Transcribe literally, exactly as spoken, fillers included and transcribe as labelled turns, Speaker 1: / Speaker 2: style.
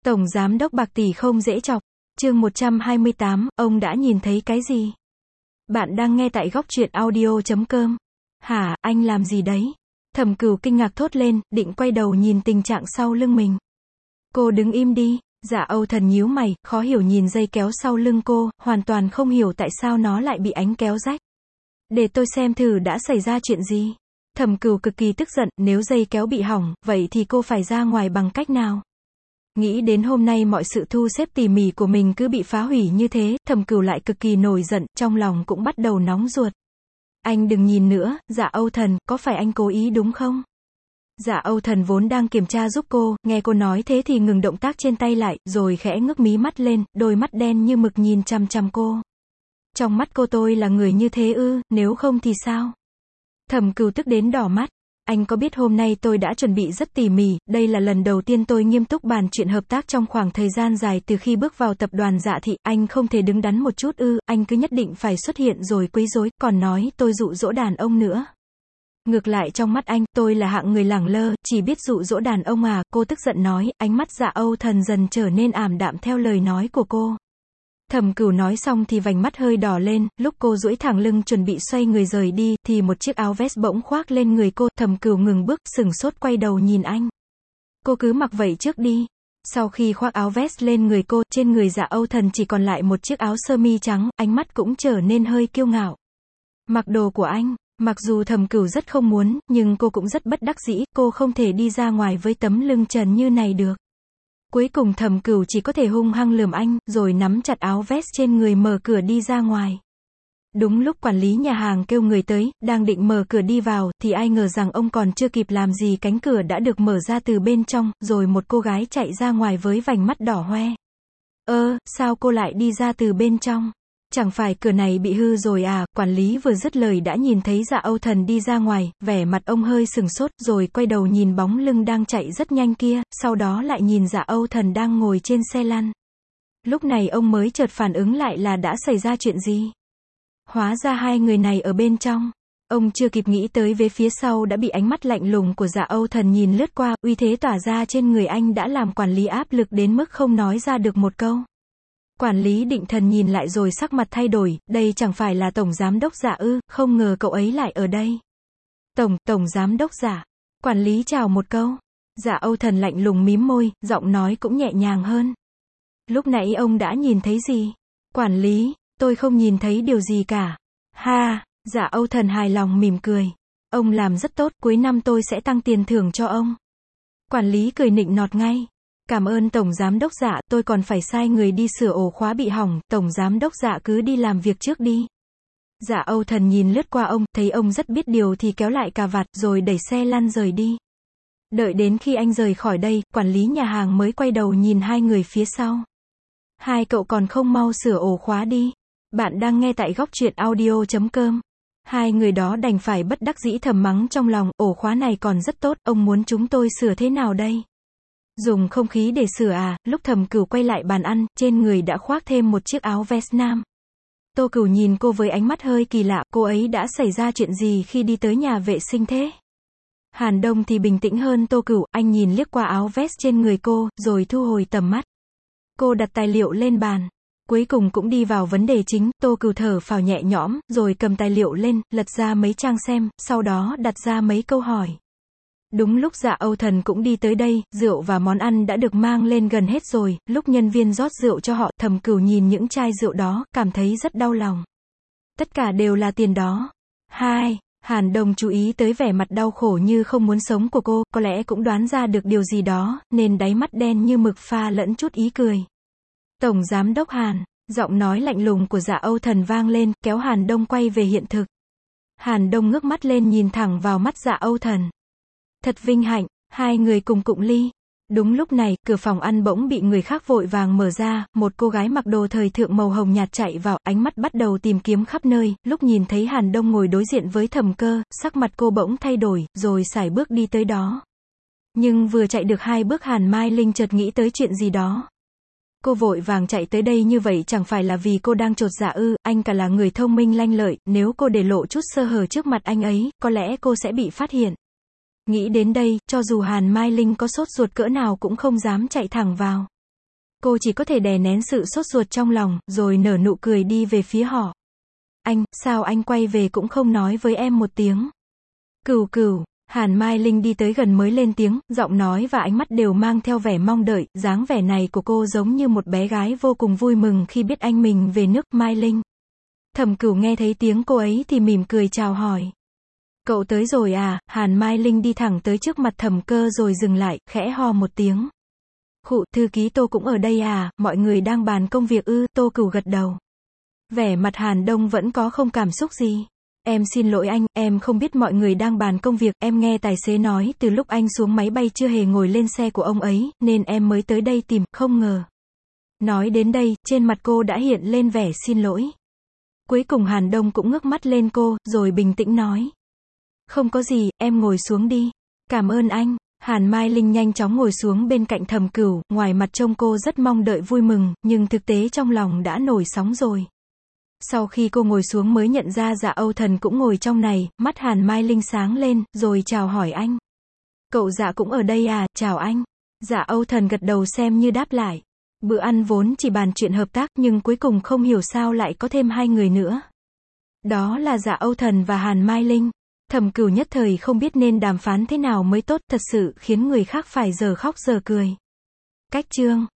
Speaker 1: Tổng giám đốc bạc tỷ không dễ chọc. Chương một trăm hai mươi tám, ông đã nhìn thấy cái gì? Bạn đang nghe tại góc truyện audio chấm com. Hả, anh làm gì đấy? Thẩm Cửu kinh ngạc thốt lên, định quay đầu nhìn tình trạng sau lưng mình. Cô đứng im đi. Dạ Âu Thần nhíu mày, khó hiểu nhìn dây kéo sau lưng cô, hoàn toàn không hiểu tại sao nó lại bị ánh kéo rách. Để tôi xem thử đã xảy ra chuyện gì. Thẩm Cửu cực kỳ tức giận, nếu dây kéo bị hỏng, vậy thì cô phải ra ngoài bằng cách nào? Nghĩ đến hôm nay mọi sự thu xếp tỉ mỉ của mình cứ bị phá hủy như thế, Thẩm Cửu lại cực kỳ nổi giận, trong lòng cũng bắt đầu nóng ruột. Anh đừng nhìn nữa, Dạ Âu Thần, có phải anh cố ý đúng không? Dạ Âu Thần vốn đang kiểm tra giúp cô, nghe cô nói thế thì ngừng động tác trên tay lại, rồi khẽ ngước mí mắt lên, đôi mắt đen như mực nhìn chằm chằm cô. Trong mắt cô tôi là người như thế ư, nếu không thì sao? Thẩm Cửu tức đến đỏ mắt. Anh có biết hôm nay tôi đã chuẩn bị rất tỉ mỉ, đây là lần đầu tiên tôi nghiêm túc bàn chuyện hợp tác trong khoảng thời gian dài từ khi bước vào tập đoàn Dạ Thị, anh không thể đứng đắn một chút ư, anh cứ nhất định phải xuất hiện rồi quấy rối, còn nói tôi dụ dỗ đàn ông nữa. Ngược lại trong mắt anh, tôi là hạng người lẳng lơ, chỉ biết dụ dỗ đàn ông à, cô tức giận nói, ánh mắt Dạ Âu Thần dần trở nên ảm đạm theo lời nói của cô. Thẩm Cửu nói xong thì vành mắt hơi đỏ lên, lúc cô duỗi thẳng lưng chuẩn bị xoay người rời đi, thì một chiếc áo vest bỗng khoác lên người cô, Thẩm Cửu ngừng bước, sửng sốt quay đầu nhìn anh. Cô cứ mặc vậy trước đi. Sau khi khoác áo vest lên người cô, trên người Dạ Âu Thần chỉ còn lại một chiếc áo sơ mi trắng, ánh mắt cũng trở nên hơi kiêu ngạo. Mặc đồ của anh. Mặc dù Thẩm Cửu rất không muốn, nhưng cô cũng rất bất đắc dĩ, cô không thể đi ra ngoài với tấm lưng trần như này được. Cuối cùng Thẩm Cửu chỉ có thể hung hăng lườm anh, rồi nắm chặt áo vest trên người mở cửa đi ra ngoài. Đúng lúc quản lý nhà hàng kêu người tới, đang định mở cửa đi vào, thì ai ngờ rằng ông còn chưa kịp làm gì cánh cửa đã được mở ra từ bên trong, rồi một cô gái chạy ra ngoài với vành mắt đỏ hoe. Ơ, sao cô lại đi ra từ bên trong? Chẳng phải cửa này bị hư rồi à? Quản lý vừa dứt lời đã nhìn thấy Dạ Âu Thần đi ra ngoài, vẻ mặt ông hơi sừng sốt, rồi quay đầu nhìn bóng lưng đang chạy rất nhanh kia, sau đó lại nhìn Dạ Âu Thần đang ngồi trên xe lăn. Lúc này ông mới chợt phản ứng lại là đã xảy ra chuyện gì. Hóa ra hai người này ở bên trong. Ông chưa kịp nghĩ tới về phía sau đã bị ánh mắt lạnh lùng của Dạ Âu Thần nhìn lướt qua, uy thế tỏa ra trên người anh đã làm quản lý áp lực đến mức không nói ra được một câu. Quản lý Định Thần nhìn lại rồi sắc mặt thay đổi, đây chẳng phải là Tổng Giám đốc Dạ ư, không ngờ cậu ấy lại ở đây. Tổng, Tổng Giám đốc Dạ. Quản lý chào một câu. Dạ Âu Thần lạnh lùng mím môi, giọng nói cũng nhẹ nhàng hơn. Lúc nãy ông đã nhìn thấy gì? Quản lý, tôi không nhìn thấy điều gì cả. Ha, Dạ Âu Thần hài lòng mỉm cười. Ông làm rất tốt, cuối năm tôi sẽ tăng tiền thưởng cho ông. Quản lý cười nịnh nọt ngay. Cảm ơn Tổng Giám đốc Dạ, tôi còn phải sai người đi sửa ổ khóa bị hỏng, Tổng Giám đốc Dạ cứ đi làm việc trước đi. Dạ Âu Thần nhìn lướt qua ông, thấy ông rất biết điều thì kéo lại cà vạt, rồi đẩy xe lăn rời đi. Đợi đến khi anh rời khỏi đây, quản lý nhà hàng mới quay đầu nhìn hai người phía sau. Hai cậu còn không mau sửa ổ khóa đi. Bạn đang nghe tại góc truyện audio chấm com. Hai người đó đành phải bất đắc dĩ thầm mắng trong lòng, ổ khóa này còn rất tốt, ông muốn chúng tôi sửa thế nào đây? Dùng không khí để sửa à? Lúc Thẩm Cửu quay lại bàn ăn, trên người đã khoác thêm một chiếc áo vest nam. Tô Cửu nhìn cô với ánh mắt hơi kỳ lạ, cô ấy đã xảy ra chuyện gì khi đi tới nhà vệ sinh thế? Hàn Đông thì bình tĩnh hơn Tô Cửu, anh nhìn liếc qua áo vest trên người cô, rồi thu hồi tầm mắt. Cô đặt tài liệu lên bàn. Cuối cùng cũng đi vào vấn đề chính, Tô Cửu thở phào nhẹ nhõm, rồi cầm tài liệu lên, lật ra mấy trang xem, sau đó đặt ra mấy câu hỏi. Đúng lúc Dạ Âu Thần cũng đi tới đây, rượu và món ăn đã được mang lên gần hết rồi, lúc nhân viên rót rượu cho họ, Thẩm Cửu nhìn những chai rượu đó, cảm thấy rất đau lòng. Tất cả đều là tiền đó. Hai, Hàn Đông chú ý tới vẻ mặt đau khổ như không muốn sống của cô, có lẽ cũng đoán ra được điều gì đó, nên đáy mắt đen như mực pha lẫn chút ý cười. Tổng Giám đốc Hàn, giọng nói lạnh lùng của Dạ Âu Thần vang lên, kéo Hàn Đông quay về hiện thực. Hàn Đông ngước mắt lên nhìn thẳng vào mắt Dạ Âu Thần. Thật vinh hạnh, hai người cùng cụng ly. Đúng lúc này, cửa phòng ăn bỗng bị người khác vội vàng mở ra, một cô gái mặc đồ thời thượng màu hồng nhạt chạy vào, ánh mắt bắt đầu tìm kiếm khắp nơi, lúc nhìn thấy Hàn Đông ngồi đối diện với Thẩm Cơ, sắc mặt cô bỗng thay đổi, rồi sải bước đi tới đó. Nhưng vừa chạy được hai bước Hàn Mai Linh chợt nghĩ tới chuyện gì đó. Cô vội vàng chạy tới đây như vậy chẳng phải là vì cô đang chột dạ ư, anh cả là người thông minh lanh lợi, nếu cô để lộ chút sơ hở trước mặt anh ấy, có lẽ cô sẽ bị phát hiện. Nghĩ đến đây, cho dù Hàn Mai Linh có sốt ruột cỡ nào cũng không dám chạy thẳng vào. Cô chỉ có thể đè nén sự sốt ruột trong lòng, rồi nở nụ cười đi về phía họ. Anh, sao anh quay về cũng không nói với em một tiếng? Cửu cửu, Hàn Mai Linh đi tới gần mới lên tiếng, giọng nói và ánh mắt đều mang theo vẻ mong đợi, dáng vẻ này của cô giống như một bé gái vô cùng vui mừng khi biết anh mình về nước. Mai Linh. Thẩm Cửu nghe thấy tiếng cô ấy thì mỉm cười chào hỏi. Cậu tới rồi à? Hàn Mai Linh đi thẳng tới trước mặt Thẩm Cơ rồi dừng lại, khẽ ho một tiếng. Khụ, thư ký Tô cũng ở đây à? Mọi người đang bàn công việc ư? Tô Cửu gật đầu. Vẻ mặt Hàn Đông vẫn có không cảm xúc gì. Em xin lỗi anh, em không biết mọi người đang bàn công việc, em nghe tài xế nói từ lúc anh xuống máy bay chưa hề ngồi lên xe của ông ấy, nên em mới tới đây tìm, không ngờ. Nói đến đây, trên mặt cô đã hiện lên vẻ xin lỗi. Cuối cùng Hàn Đông cũng ngước mắt lên cô, rồi bình tĩnh nói. Không có gì, em ngồi xuống đi. Cảm ơn anh. Hàn Mai Linh nhanh chóng ngồi xuống bên cạnh Thẩm Cửu, ngoài mặt trông cô rất mong đợi vui mừng, nhưng thực tế trong lòng đã nổi sóng rồi. Sau khi cô ngồi xuống mới nhận ra Dạ Âu Thần cũng ngồi trong này, mắt Hàn Mai Linh sáng lên, rồi chào hỏi anh. Cậu Dạ cũng ở đây à? Chào anh. Dạ Âu Thần gật đầu xem như đáp lại. Bữa ăn vốn chỉ bàn chuyện hợp tác nhưng cuối cùng không hiểu sao lại có thêm hai người nữa. Đó là Dạ Âu Thần và Hàn Mai Linh. Thẩm Cửu nhất thời không biết nên đàm phán thế nào mới tốt, thật sự khiến người khác phải giờ khóc giờ cười. Cách chương